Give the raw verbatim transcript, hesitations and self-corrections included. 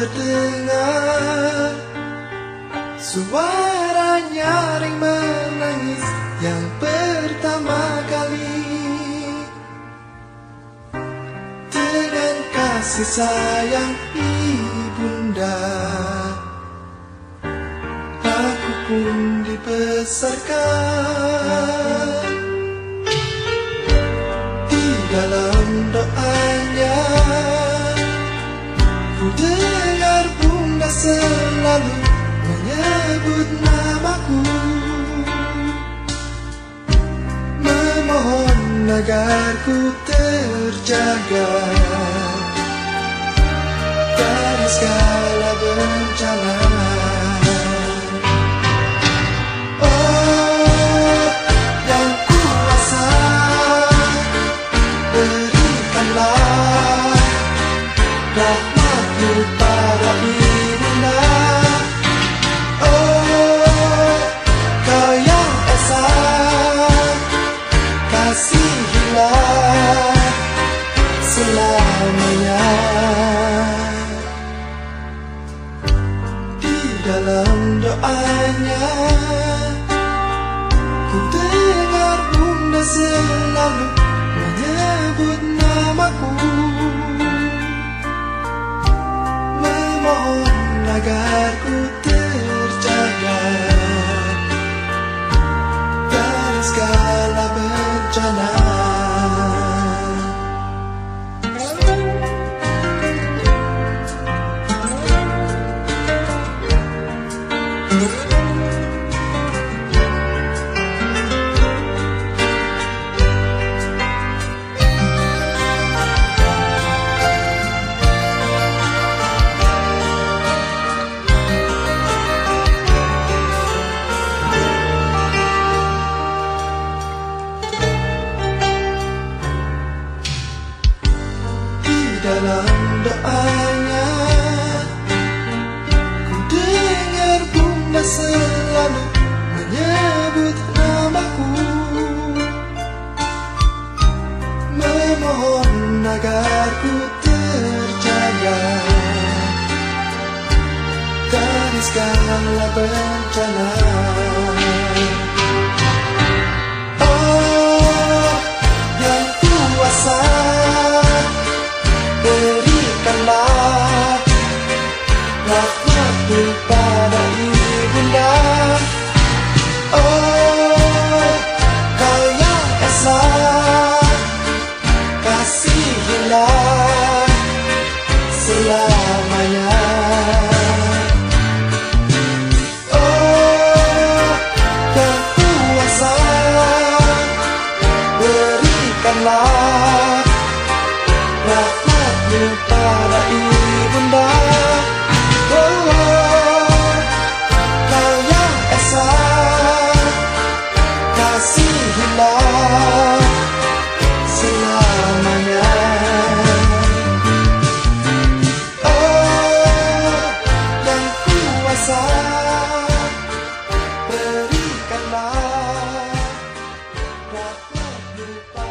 terdengar suara nyaring menangis yang pertama kali. Dengan kasih sayang ibunda, aku pun dibesarkan. Di dalam doanya ku dengar bunda selalu menyebut namaku, memohon agar ku terjaga dari segala bencana. Oh, yang kuasa, berikanlah rahmat-Mu pada ibunda. Oh, Kau yang esa, kasihilah selamanya. Di dalam doanya ku dengar bunda selalu menyebut namaku, memohon agar ku terjaga dari segala bencana. Dalam doanya ku dengar bunda selalu menyebut namaku, memohon agar ku terjaga dari segala bencana. Oh, yang kuasa, berikanlah rahmat-Mu pada ibunda. Oh, Kau yang esa, kasihilah selamanya. Oh, yang kuasa, berikanlah rahmat-Mu pada ibunda. Oh, Kau yang esa, kasihilah selamanya. Oh, yang kuasa, berikanlah rahmat-Mu.